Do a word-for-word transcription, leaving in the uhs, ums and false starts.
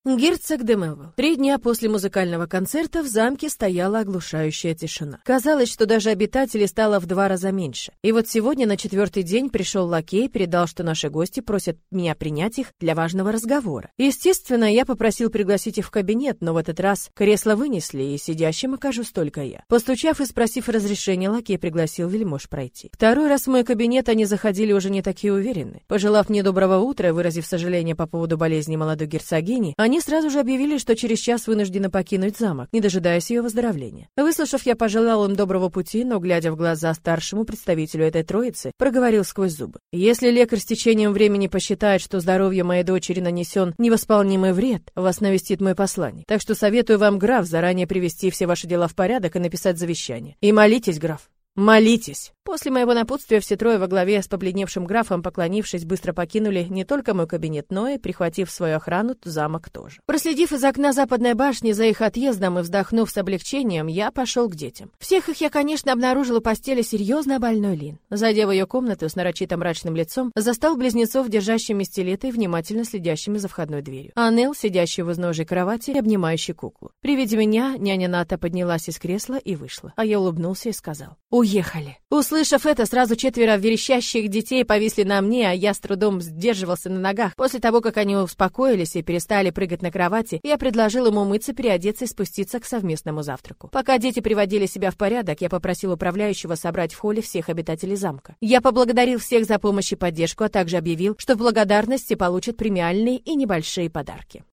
Герцог де Мелвилл. Три дня после музыкального концерта в замке стояла оглушающая тишина. Казалось, что даже обитателей стало в два раза меньше. И вот сегодня на четвертый день пришел лакей и передал, что наши гости просят меня принять их для важного разговора. Естественно, я попросил пригласить их в кабинет, но в этот раз кресло вынесли, и сидящим окажусь только я. Постучав и спросив разрешения, лакей пригласил вельмож пройти. Второй раз в мой кабинет они заходили уже не такие уверенные. Пожелав мне доброго утра и выразив сожаление по поводу болезни молодой герцогини, они сразу же объявили, что через час вынуждены покинуть замок, не дожидаясь ее выздоровления. Выслушав, я пожелал им доброго пути, но, глядя в глаза старшему представителю этой троицы, проговорил сквозь зубы: если лекарь с течением времени посчитает, что здоровью моей дочери нанесен невосполнимый вред, вас навестит мой посланник. Так что советую вам, граф, заранее привести все ваши дела в порядок и написать завещание. И молитесь, граф. Молитесь. После моего напутствия все трое во главе с побледневшим графом, поклонившись, быстро покинули не только мой кабинет, но и, прихватив свою охрану, замок тоже. Проследив из окна западной башни за их отъездом и вздохнув с облегчением, я пошел к детям. Всех их я, конечно, обнаружил у постели серьезно больной Лин. Зайдя в ее комнату с нарочито мрачным лицом, застал близнецов, держащими стилеты и внимательно следящими за входной дверью. А Нел, сидящий в изножьей кровати и обнимающий куклу. При виде меня няня Ната поднялась из кресла и вышла, а я улыбнулся и сказал: «Уехали». Услышав это, сразу четверо верещащих детей повисли на мне, а я с трудом сдерживался на ногах. После того, как они успокоились и перестали прыгать на кровати, я предложил им умыться, переодеться и спуститься к совместному завтраку. Пока дети приводили себя в порядок, я попросил управляющего собрать в холле всех обитателей замка. Я поблагодарил всех за помощь и поддержку, а также объявил, что в благодарности получат премиальные и небольшие подарки.